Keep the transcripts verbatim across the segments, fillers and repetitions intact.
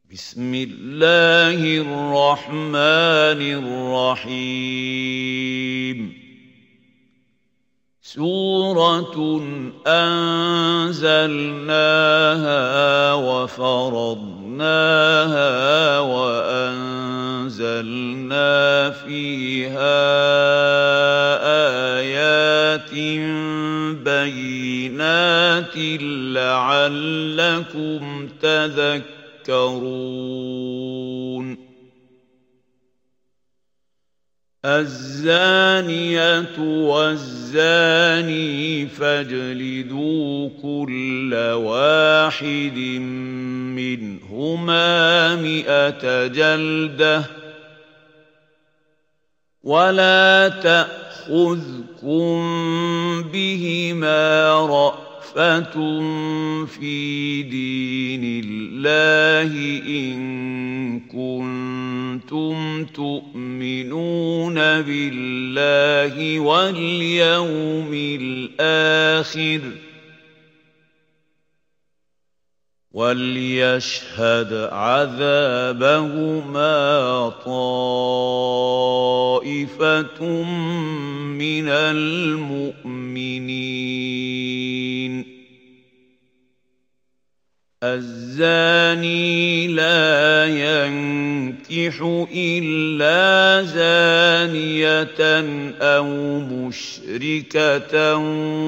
بسم الله الرحمن الرحيم سورة أنزلناها وفرضناها وأنزلنا فيها آيات بينات لعلكم تذكرون الزانية والزاني فاجلدوا كل واحد منهما مئة جلدة ولا تأخذكم بهما رأفة في دين الله إن كنتم تؤمنون بالله واليوم الآخر وليشهد عذابهما طائفة من المؤمنين الزاني لا ينكح إلا زانية أو مشركة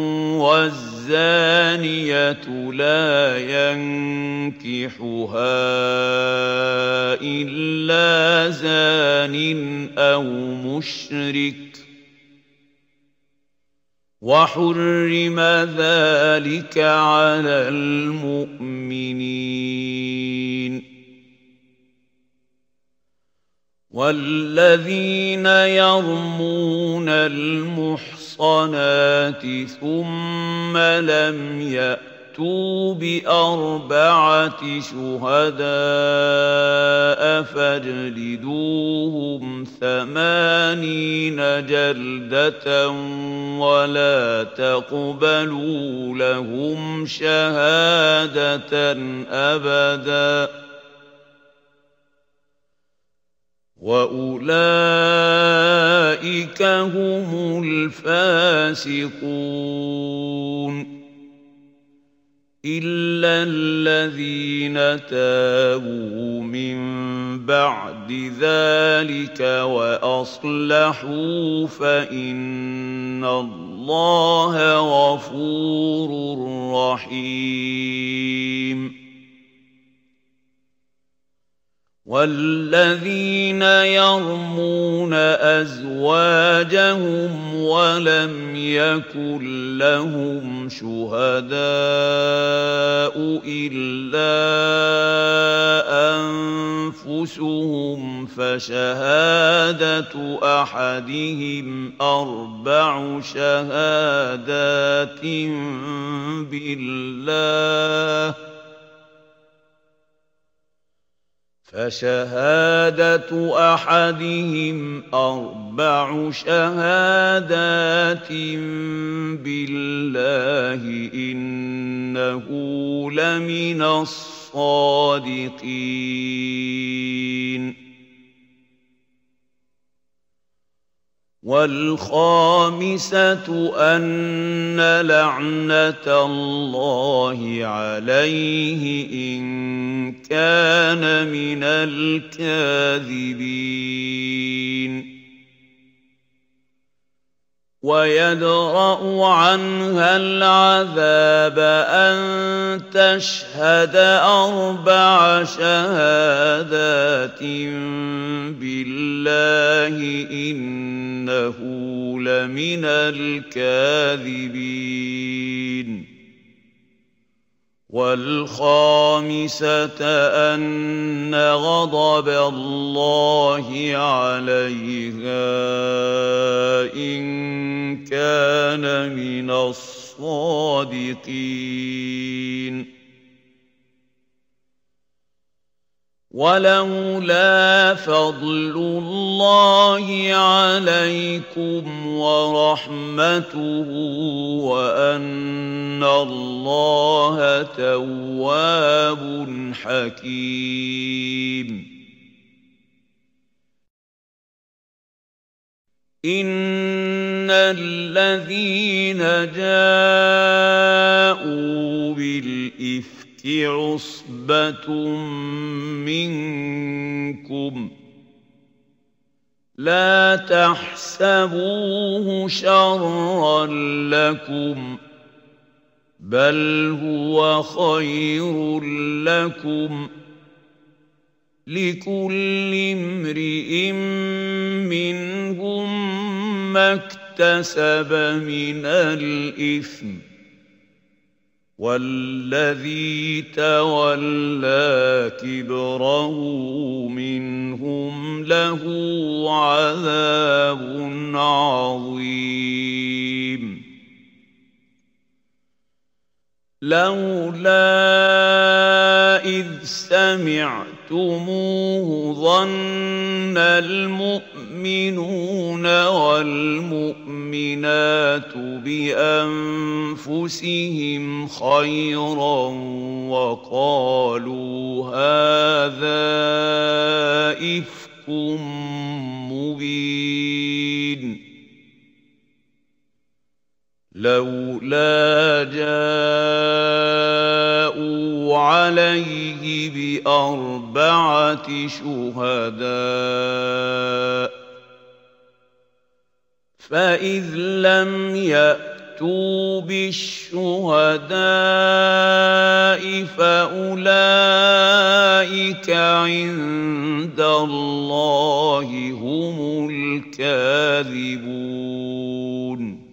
والزانية لا ينكحها إلا زان أو مشرك وحرم ذلك على المؤمنين والذين يرمون المحصنات ثم لم يأتوا بأربعة شهداء فاجلدوهم ثمانين جلدة ولا تقبلوا لهم شهادة أبدا وأولئك هم الفاسقون إلا الذين تابوا من بعد ذلك وأصلحوا فإن الله غفور رحيم والذين يرمون أزواجهم ولم يكن لهم شهداء إلا أنفسهم فشهادة أحدهم أربع شهادات بالله فشهادة أحدهم أربع شهادات بالله إنه لمن الصادقين والخامسة أن لعنة الله عليه إن كان من الكاذبين ويدرأ عنها العذاب أن تشهد أربع شهادات بالله إنه لمن الكاذبين والخامسة أن غضب الله عليها إن كان من الصادقين ولولا فضل الله عليكم ورحمته وأن الله تواب حكيم. إن الذين جاءوا بالإفك عصبة منكم لا تحسبوه شرا لكم بل هو خير لكم لكل امرئ منهم ما اكتسب من الإثم والذي تولى كبره منهم له عذاب عظيم. لولا إذ سمعتموه ظن المؤمنون والمؤمنات بأنفسهم خيرا وقالوا هذا إفك مبين. لولا جاءوا عليه بأربعة شهداء فإذ لم يأتوا بالشهداء فأولئك عند الله هم الكاذبون.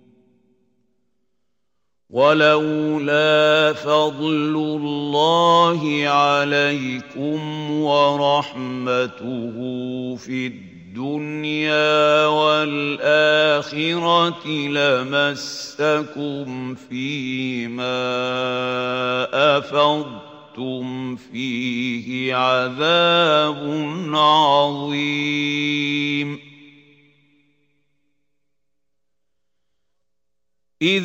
ولولا فضل الله عليكم ورحمته في الدنيا والآخرة لمسكم فيما أفضتم فيه عذاب عظيم. إذ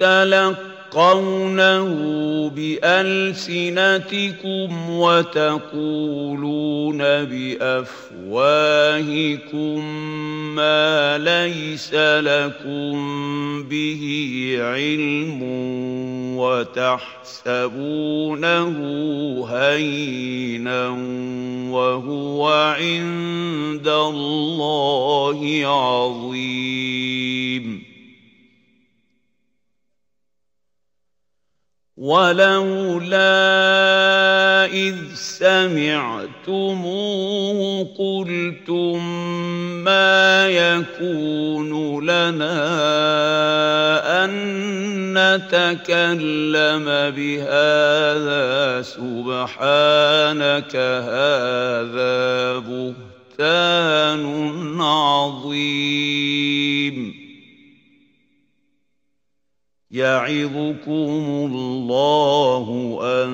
تلقونه بألسنتكم وتقولون بأفواهكم ما ليس لكم به علم وتحسبونه هينا وهو عند الله عظيم. ولولا إذ سمعتموه قلتم ما يكون لنا أن نتكلم بهذا سبحانك هذا بهتان عظيم. يعظكم الله أن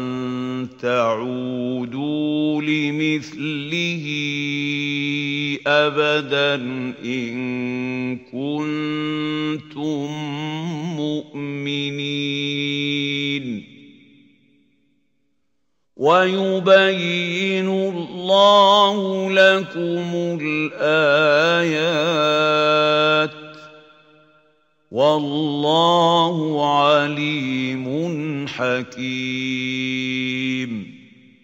تعودوا لمثله أبدا إن كنتم مؤمنين. ويبين الله لكم الآيات والله عليم حكيم.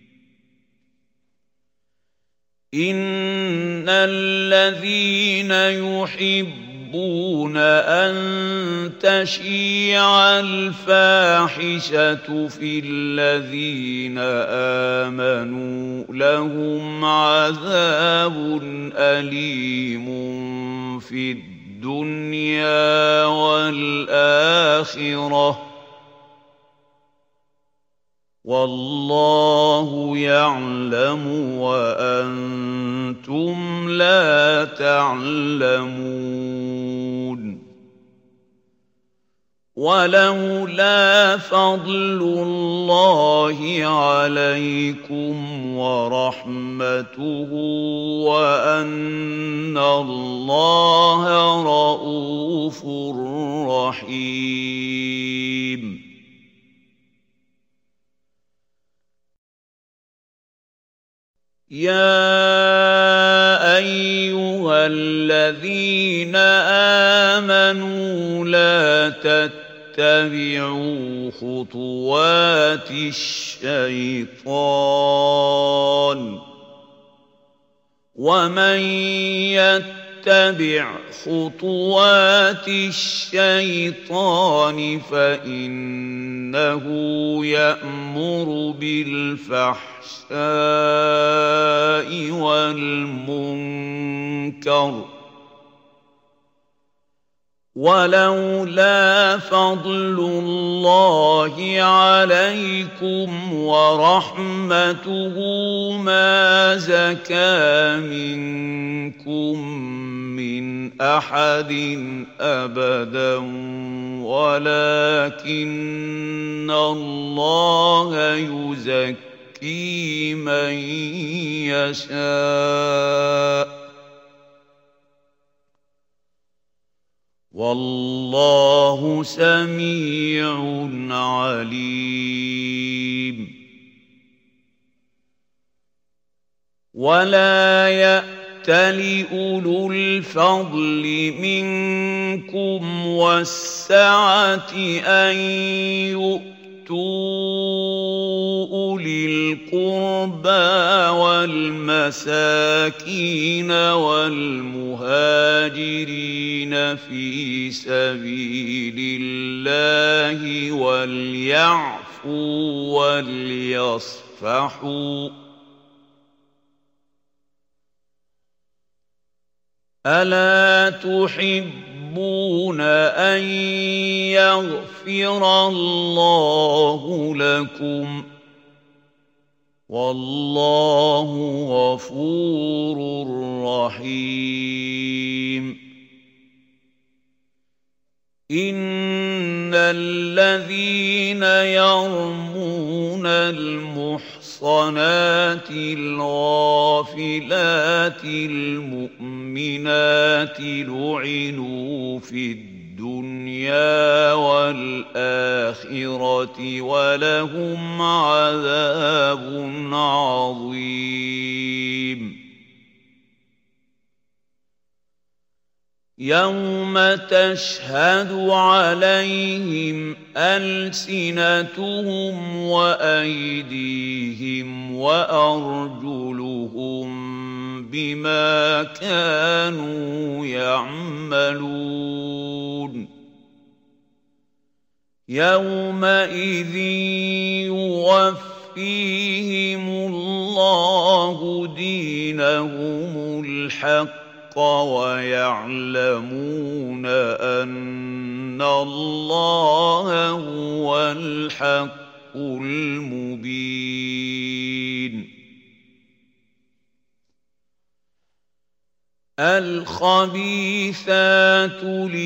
إن الذين يحبون أن تشيع الفاحشة في الذين آمنوا لهم عذاب أليم في الدنيا الدنيا والآخرة والله يعلم وأنتم لا تعلمون. ولولا فضل الله عليكم ورحمته وأن الله رءوف رحيم. يا أيها الذين آمنوا لا تتبعوا خطوات الشيطان ومن يتبع خطوات الشيطان فإنه يأمر بالفحشاء والمنكر ولولا فضل الله عليكم ورحمته ما زكى منكم من أحد أبدا ولكن الله يزكي من يشاء والله سميع عليم. ولا يأتل أولو الفضل منكم والسعة أن يؤتوا أولي القربى والمساكين والمهاجرين في سبيل الله وليعفوا وليصفحوا ألا تحبون أن يغفر الله لكم والله غفور رحيم. إن الذين يرمون المحصنات الغافلات المؤمنات لعنوا في الدنيا والآخرة ولهم عذاب عظيم. يوم تشهد عليهم ألسنتهم وأيديهم وأرجلهم بما كانوا يعملون. يومئذ يوفيهم الله دينهم الحق ويعلمون أن الله هو الحق المبين. الخبيثات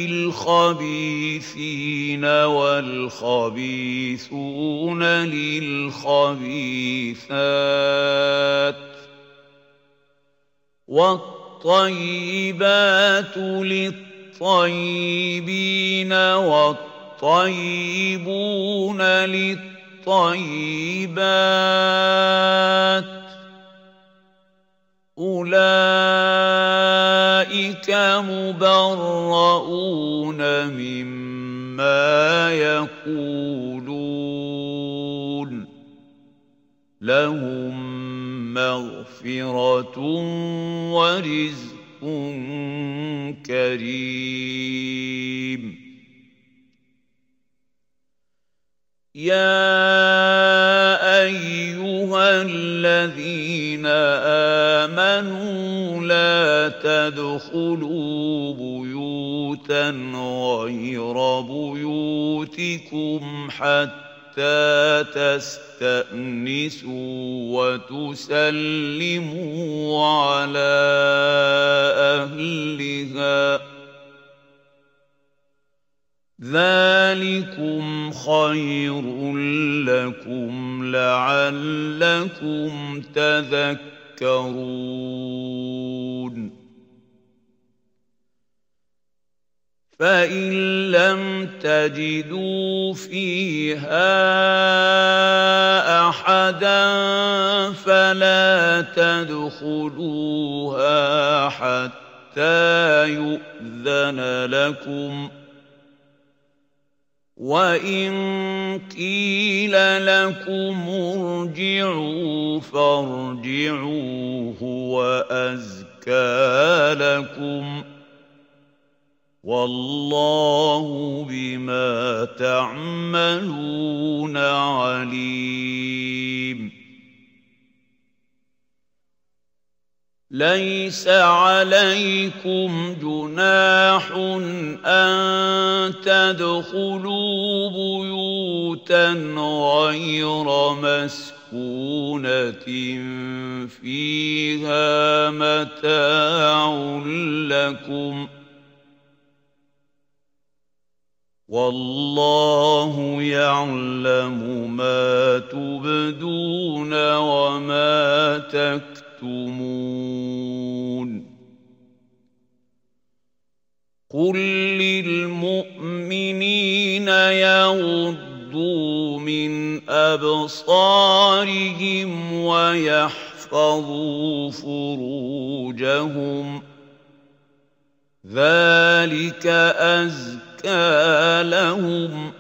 للخبيثين والخبيثون للخبيثات والطيبات للطيبين والطيبون للطيبات أولئك مبرؤون مما يقولون لهم مغفرة ورزق كريم. يا أيها الذين آمنوا لا تدخلوا بيوتا غير بيوتكم حتى تستأنسوا وتسلموا على أهلها ذلكم خير لكم لعلكم تذكرون فإن لم تجدوا فيها أحدا فلا تدخلوها حتى يؤذن لكم وإن قيل لكم ارجعوا فارجعوا هو أزكى لكم والله بما تعملون عليم ليس عليكم جناح أن تدخلوا بيوتا غير مسكونة فيها متاع لكم والله يعلم ما تبدون وما تكتمون قل للمؤمنين يغضوا من أبصارهم ويحفظوا فروجهم ذلك أزكى لهم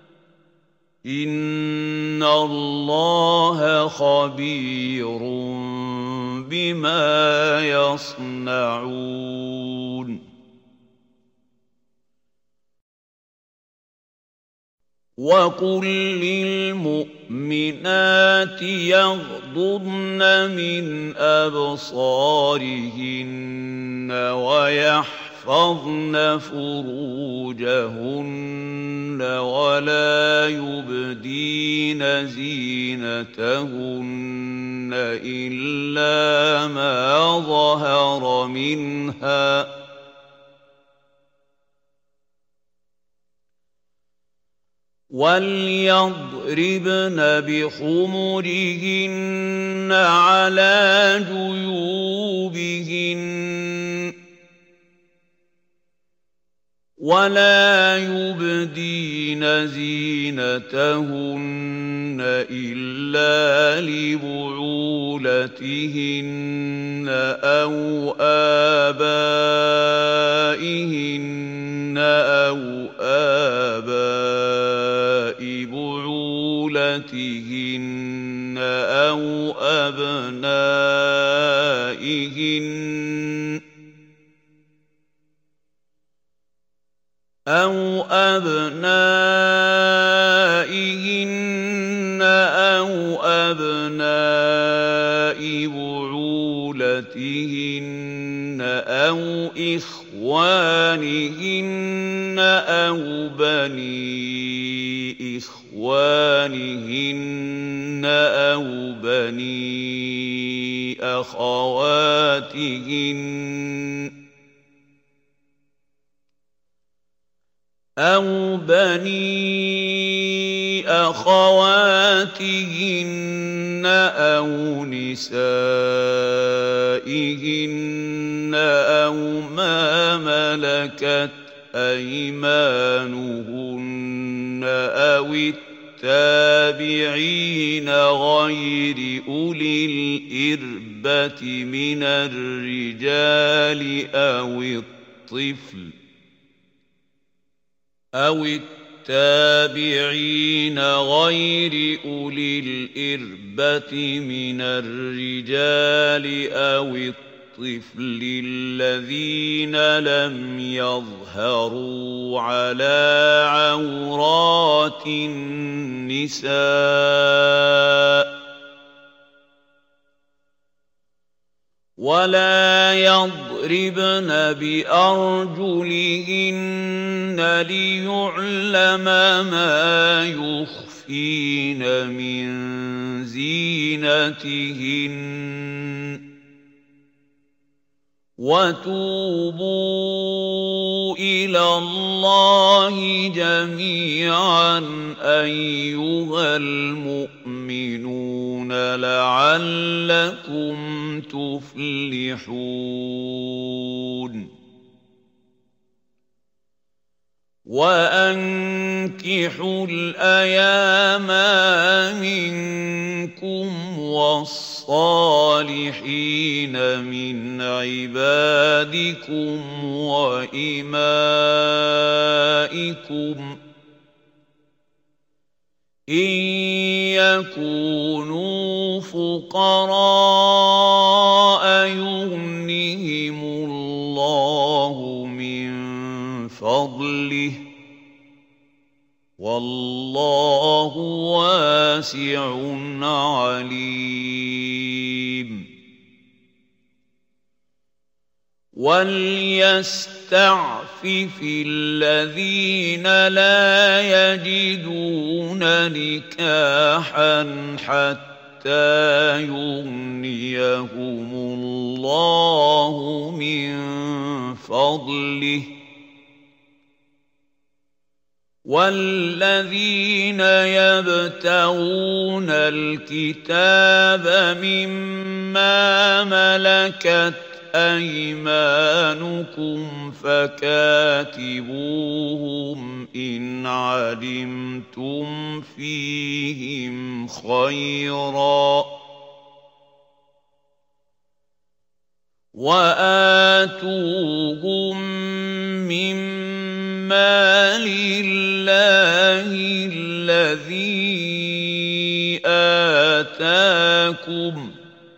إن الله خبير بما يصنعون وقل للمؤمنات يغضضن من أبصارهن ويحفظن فروجهن ولا يبدين زينتهن إلا ما ظهر منها وَلْيَضْرِبْنَ بِخُمُرِهِنَّ عَلَى جُيُوبِهِنَّ وَلَا يُبْدِينَ زِينَتَهُنَّ إِلَّا لِبُعُولَتِهِنَّ أَوْ آبَائِهِنَّ أَوْ آبَاءِ بُعُولَتِهِنَّ أَوْ أَبْنَائِهِنَّ أَوْ أَبْنَائِهِنَّ أَوْ أَبْنَاءِ بُعُولَتِهِنَّ أَوْ إِخْوَانِهِنَّ أَوْ بَنِي إِخْوَانِهِنَّ أَوْ بَنِي أَخَوَاتِهِنَّ أَوْ بَنِي أَخَوَاتِهِنَّ أَوْ نِسَائِهِنَّ أَوْ مَا مَلَكَتْ أَيْمَانُهُنَّ أَوِ التَّابِعِينَ غَيْرِ أُولِي الْإِرْبَةِ مِنَ الرِّجَالِ أَوِ الطِّفْلِ أَوِ التَّابِعِينَ غَيْرِ أُولِي الْإِرْبَةِ مِنَ الرِّجَالِ أَوِ الطِّفْلِ الَّذِينَ لَمْ يَظْهَرُوا عَلَى عَوْرَاتِ النِّسَاءِ وَلَا يَضْرِبْنَ بِأَرْجُلِهِنَّ لِيُعْلَمَ مَا يُخْفِينَ مِنْ زِينَتِهِنَّ وتوبوا إلى الله جميعا أيها المؤمنون لعلكم تفلحون وأنكحوا الأيام منكم والصالحين من عبادكم وإمائكم إن يكونوا فقراء يغنهم الله من فضله والله واسع عليم وليستعفف الذين لا يجدون نكاحا حتى يغنيهم الله من فضله والذين يبتغون الكتاب مما ملكت أيمانكم فكاتبوهم إن علمتم فيهم خيرا وآتوهم مما لله الذي آتاكم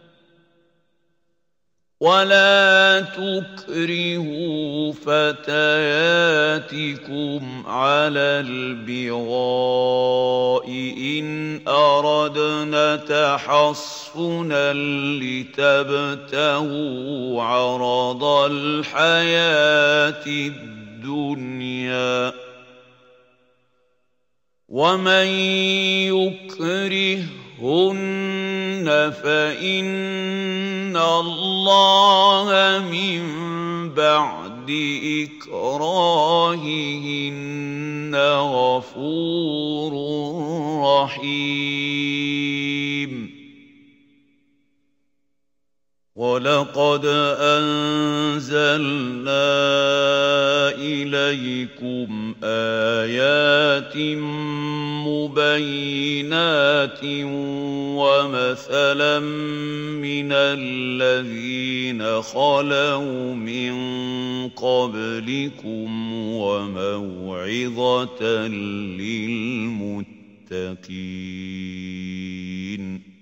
ولا تكرهوا فتياتكم على البغاء إن أردنا تحصنا لتبتغوا عرض الحياة الدنيا ومن يكرههن فإن الله من بعد إكراههن غفور رحيم ولقد أنزلنا إليكم آيات مبينات ومثلا من الذين خلوا من قبلكم وموعظة للمتقين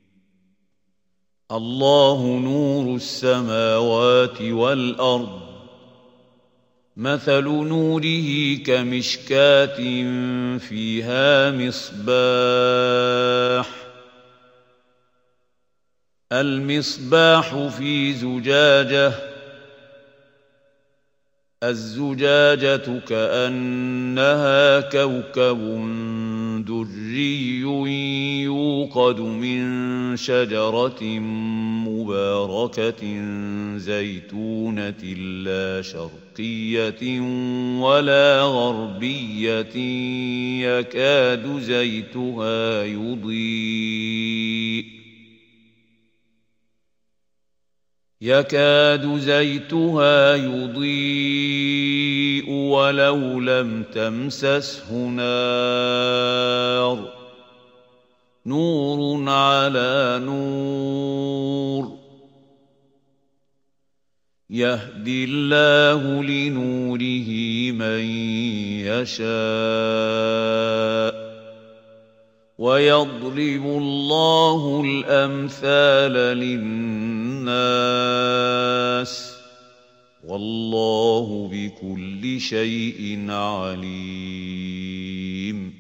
الله نور السماوات والأرض مثل نوره كمشكاة فيها مصباح المصباح في زجاجة الزجاجة كأنها كوكب دري يوقد من شجرة مباركة زيتونة لا شرقية ولا غربية يكاد زيتها يضيء يكاد زيتها يضيء ولو لم تمسسه نار نور على نور يهدي الله لنوره من يشاء ويضرب الله الأمثال للناس والله بكل شيء عليم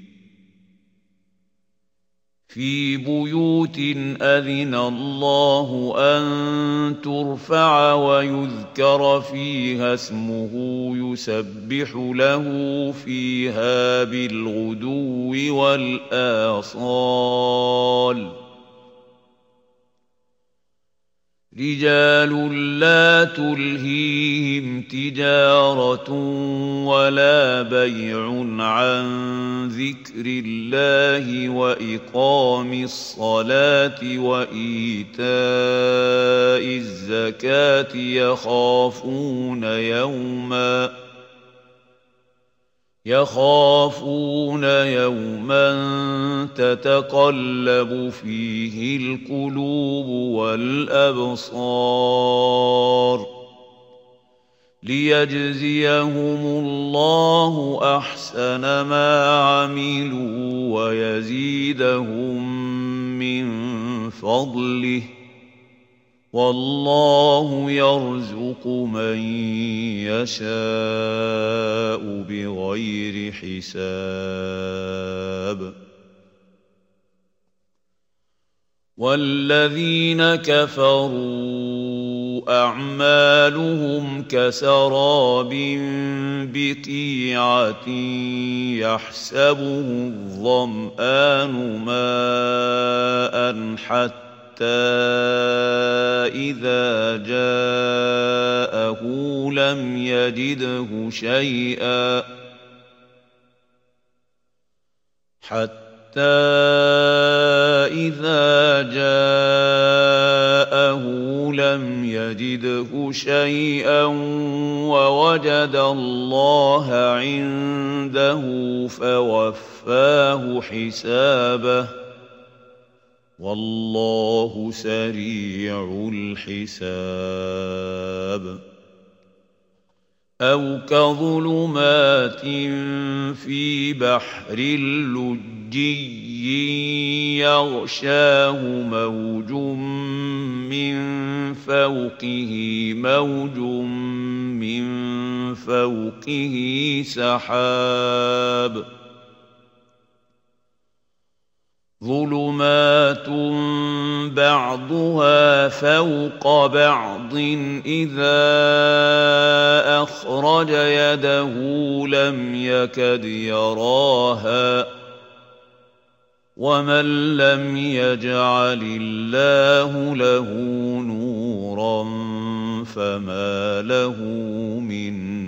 في بيوت أذن الله أن ترفع ويذكر فيها اسمه يسبح له فيها بالغدو والآصال رجال لا تلهيهم تجارة ولا بيع عن ذكر الله وإقام الصلاة وإيتاء الزكاة يخافون يوما يخافون يوما تتقلب فيه القلوب والأبصار ليجزيهم الله أحسن ما عملوا ويزيدهم من فضله والله يرزق من يشاء بغير حساب والذين كفروا أعمالهم كسراب بقيعة يحسبه الظمآن ماء حتى إذا جاءه لم يجده شيئا حتى إذا جاءه لم يجده شيئا ووجد الله عنده فوفاه حسابه والله سريع الحساب أو كظلمات في بحر لجي يغشاه موج من فوقه موج من فوقه سحاب ظلمات بعضها فوق بعض إذا أخرج يده لم يكد يراها ومن لم يجعل الله له نورا فما له من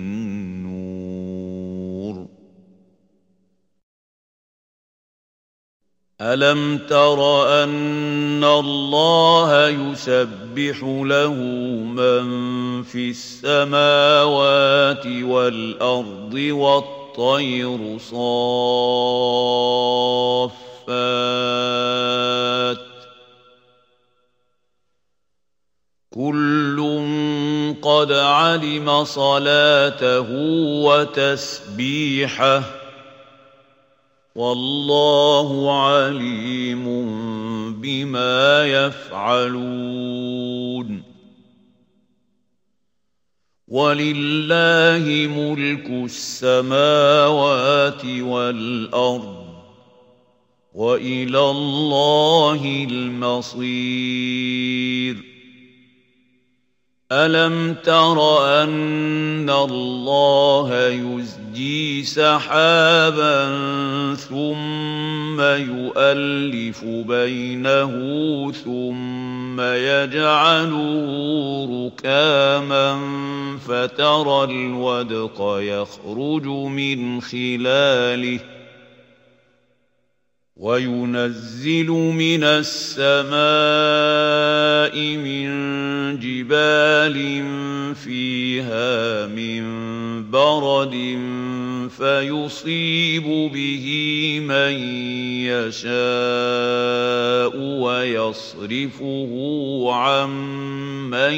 ألم تر أن الله يسبح له من في السماوات والأرض والطير صافات كل قد علم صلاته وتسبيحه والله عليم بما يفعلون ولله ملك السماوات والأرض وإلى الله المصير ألم تر أن الله يزجي سحابا ثم يؤلف بينه ثم يجعله ركاما فترى الودق يخرج من خلاله وينزل من السماء من جبال فيها من برد فيصيب به من يشاء ويصرفه عن من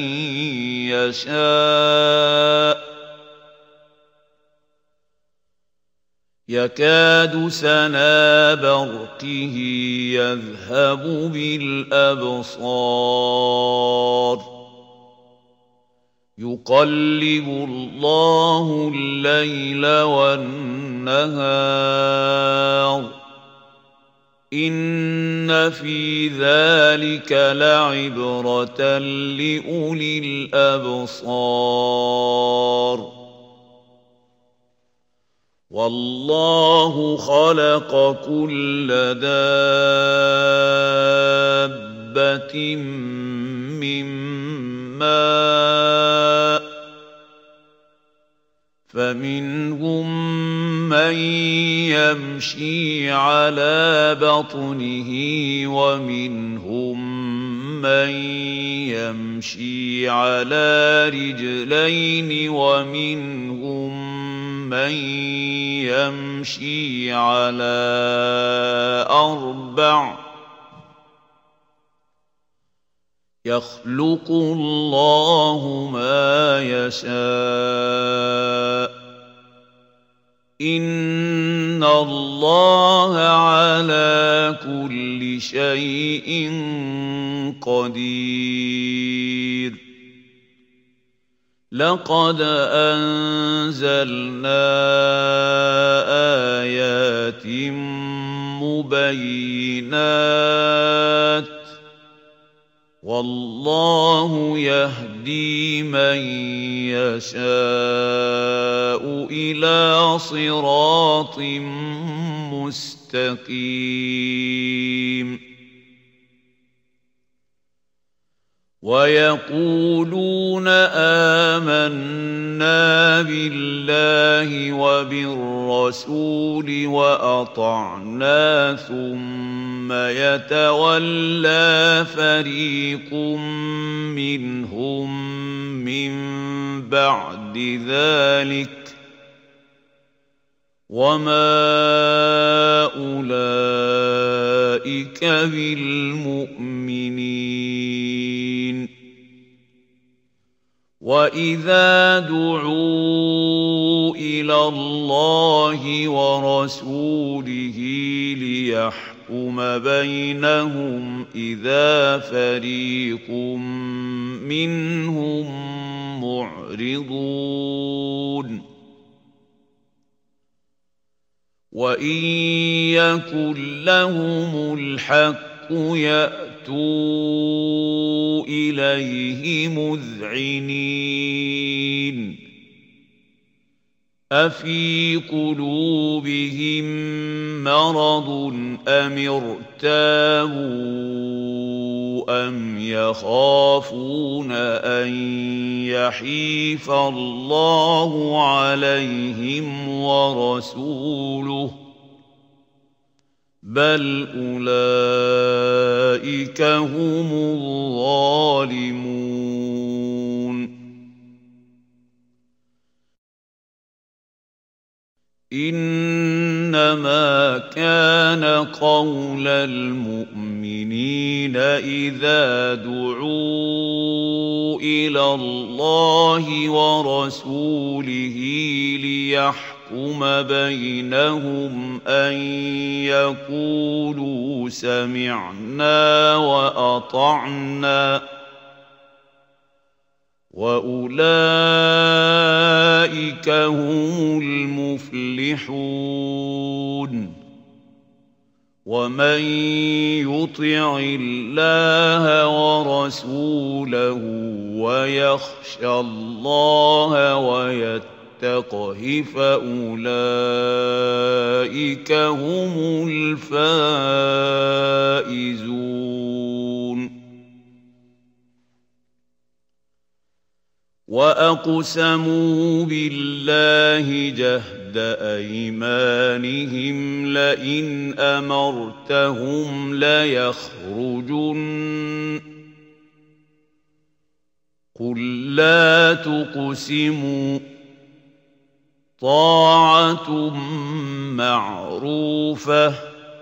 يشاء يكاد سنا برقه يذهب بالأبصار يقلب الله الليل والنهار إن في ذلك لعبرة لأولي الأبصار والله خلق كل دابة من فمنهم من يمشي على بطنه ومنهم من يمشي على رجلين ومنهم من يمشي على أربع يخلق الله ما يشاء إن الله على كل شيء قدير لقد أنزلنا آيات مبينات والله يهدي من يشاء إلى صراط مستقيم ويقولون آمنا بالله وبالرسول وأطعنا ثم يتولى فريق منهم من بعد ذلك وما أولئك بالمؤمنين وإذا دعوا إلى الله ورسوله ليحكم بينهم إذا فريق منهم معرضون وإن يكن لهم الحق يأتوا إليه مذعنين أفي قلوبهم مرض أم ارتابوا أم يخافون أن يحيف الله عليهم ورسوله بل أولئك هم الظالمون إنما كان قول المؤمنين إذا دعوا إلى الله ورسوله ليحكم بينهم أن يقولوا سمعنا وأطعنا وأولئك هم المفلحون ومن يطع الله ورسوله ويخشى الله ويتقه فأولئك هم الفائزون وأقسموا بالله جهد أيمانهم لئن أمرتهم ليخرجن قل لا تقسموا طاعة معروفة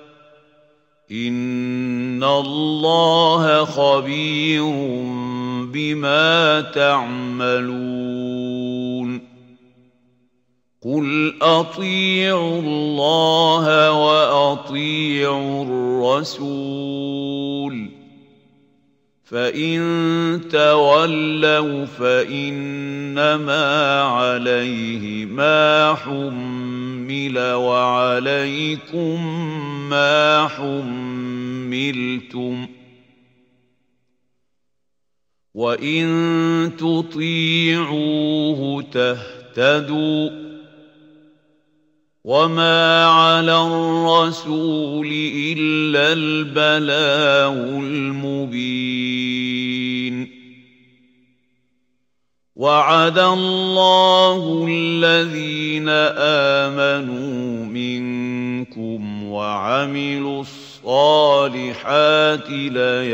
إن الله خبير بما تعملون قل أطيعوا الله وأطيعوا الرسول فإن تولوا فإنما عليه ما حمل وعليكم ما حملتم وإن تطيعوه تهتدوا وما على الرسول إلا البلاغ المبين وعد الله الذين آمنوا منكم وعملوا الصالحات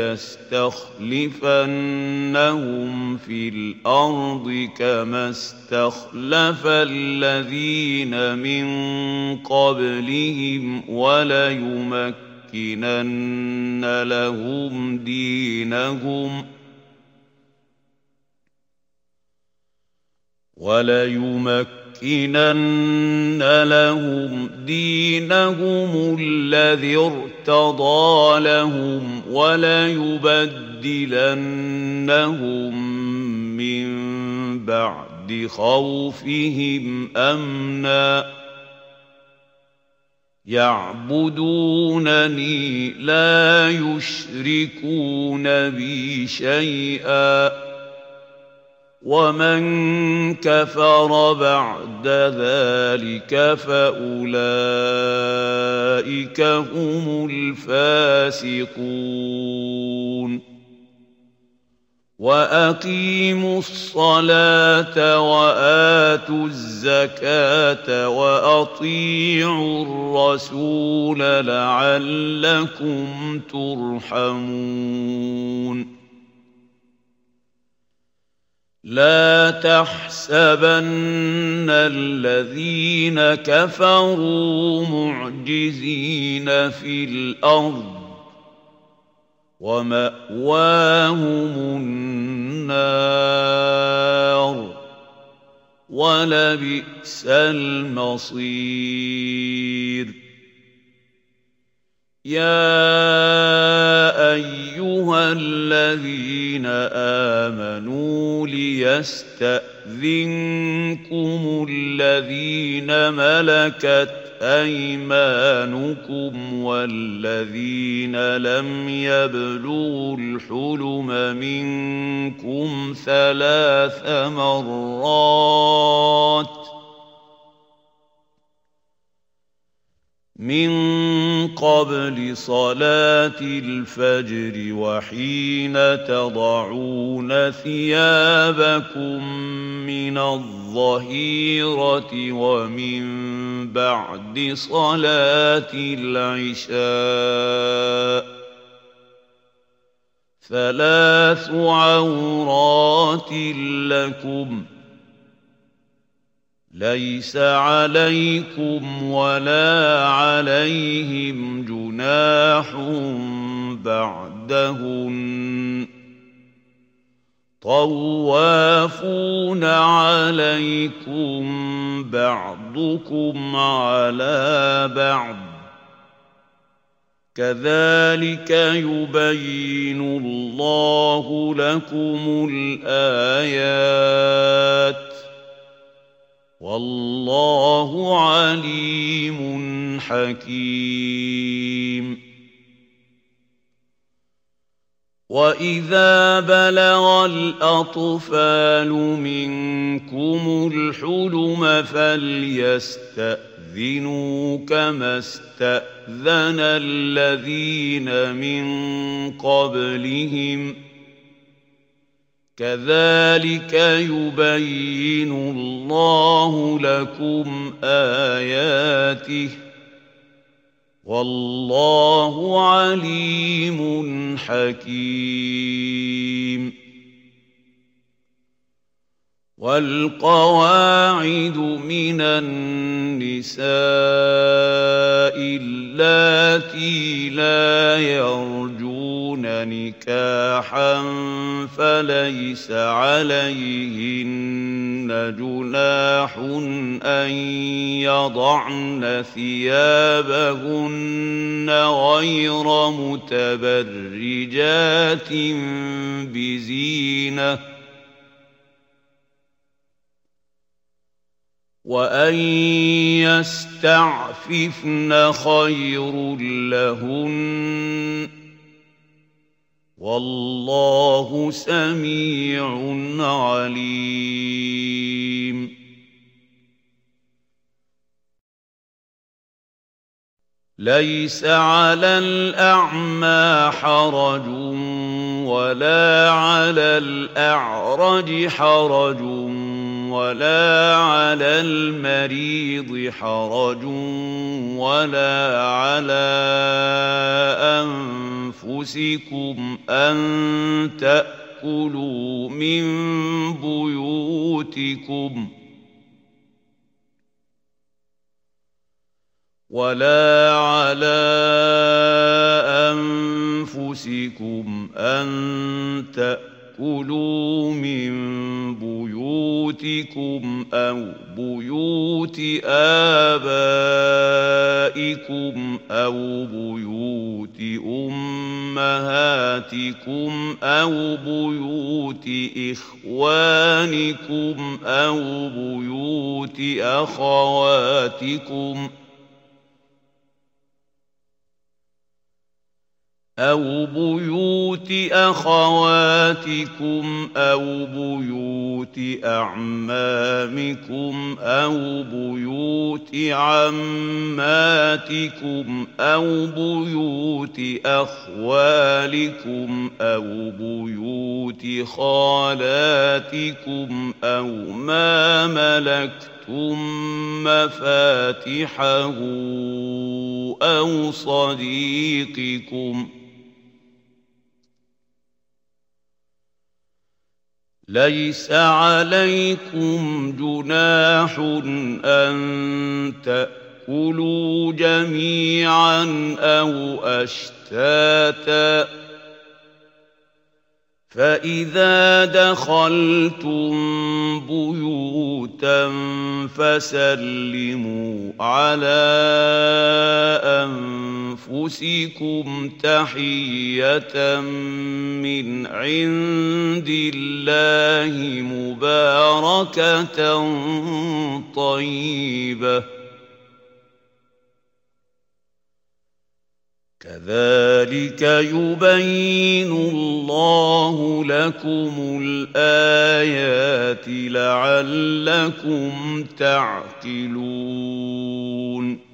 ليستخلفنهم في الأرض كما استخلف الذين من قبلهم وليمكنن لهم دينهم وليمكنن لهم دينهم الذي ارتضى لهم وليبدلنهم من بعد خوفهم أمنا يعبدونني لا يشركون بي شيئا ومن كفر بعد ذلك فأولئك هم الفاسقون وأقيموا الصلاة وآتوا الزكاة وأطيعوا الرسول لعلكم ترحمون لا تحسبن الذين كفروا معجزين في الأرض ومأواهم النار ولبئس المصير يا أيها الذين آمنوا ليستأذنكم الذين ملكت أيمانكم والذين لم يبلغوا الحلم منكم ثلاث مرات من قبل صلاة الفجر وحين تضعون ثيابكم من الظهيرة ومن بعد صلاة العشاء ثلاث عورات لكم ليس عليكم ولا عليهم جناح بعدهن طوافون عليكم بعضكم على بعض كذلك يبين الله لكم الآيات والله عليم حكيم وإذا بلغ الأطفال منكم الحلم فليستأذنوا كما استأذن الذين من قبلهم كذلك يبين الله لكم آياته والله عليم حكيم والقواعد من النساء اللاتي لا يرجون نكاحا فليس عليهن جناح أن يضعن ثيابهن غير متبرجات بزينة وأن يستعففن خير لهن والله سميع عليم ليس على الأعمى حرج ولا على الأعرج حرج ولا على المريض حرج ولا على أنفسكم أن تأكلوا من بيوتكم ولا على أنفسكم أن تأكلوا من بيوتكم أو بيوت آبائكم أو بيوت أمهاتكم أو بيوت إخوانكم أو بيوت أخواتكم أو بيوت أخواتكم أو بيوت أعمامكم أو بيوت عماتكم أو بيوت أخوالكم أو بيوت خالاتكم أو ما ملكتم مفاتحه أو صديقكم ليس عليكم جناح أن تأكلوا جميعا أو أشتاتا فإذا دخلتم بيوتا فسلموا على أنفسكم تحية من عند الله مباركة طيبة كذلك يبين الله لكم الآيات لعلكم تعقلون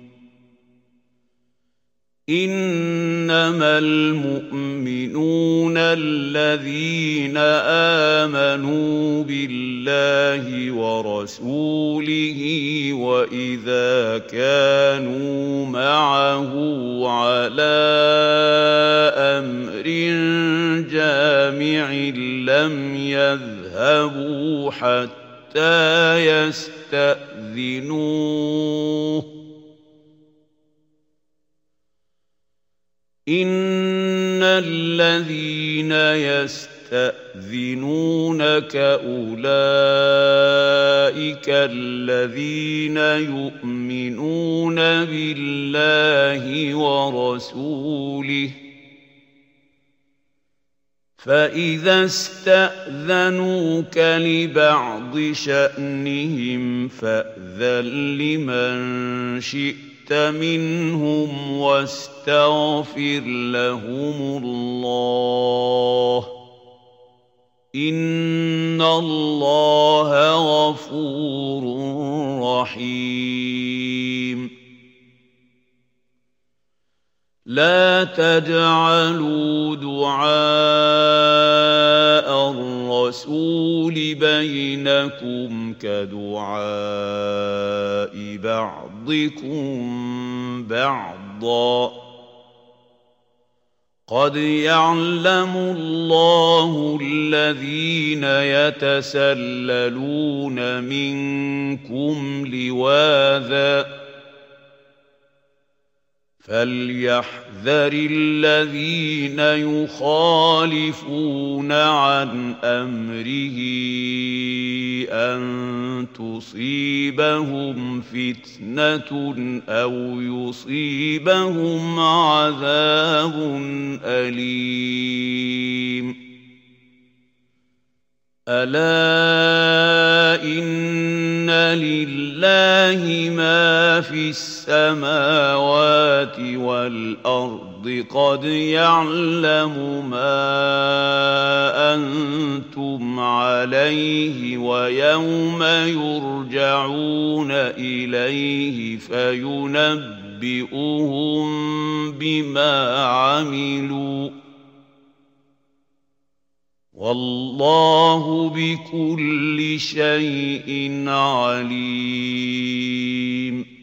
إنما المؤمنون الذين آمنوا بالله ورسوله وإذا كانوا معه على أمر جامع لم يذهبوا حتى يستأذنوه إن الذين يستأذنونك أولئك الذين يؤمنون بالله ورسوله فإذا استأذنوك لبعض شأنهم فأذن لمن شئت منهم واستغفر لهم الله إن الله غفور رحيم لا تجعلوا دعاء الرسول بينكم كدعاء بعضكم بعضا قد يعلم الله الذين يتسللون منكم لواذا فليحذر الذين يخالفون عن أمره أن تصيبهم فتنة أو يصيبهم عذاب أليم ألا إن لله ما في السماوات والأرض قد يعلم ما أنتم عليه ويوم يرجعون إليه فينبئهم بما عملوا والله بكل شيء عليم.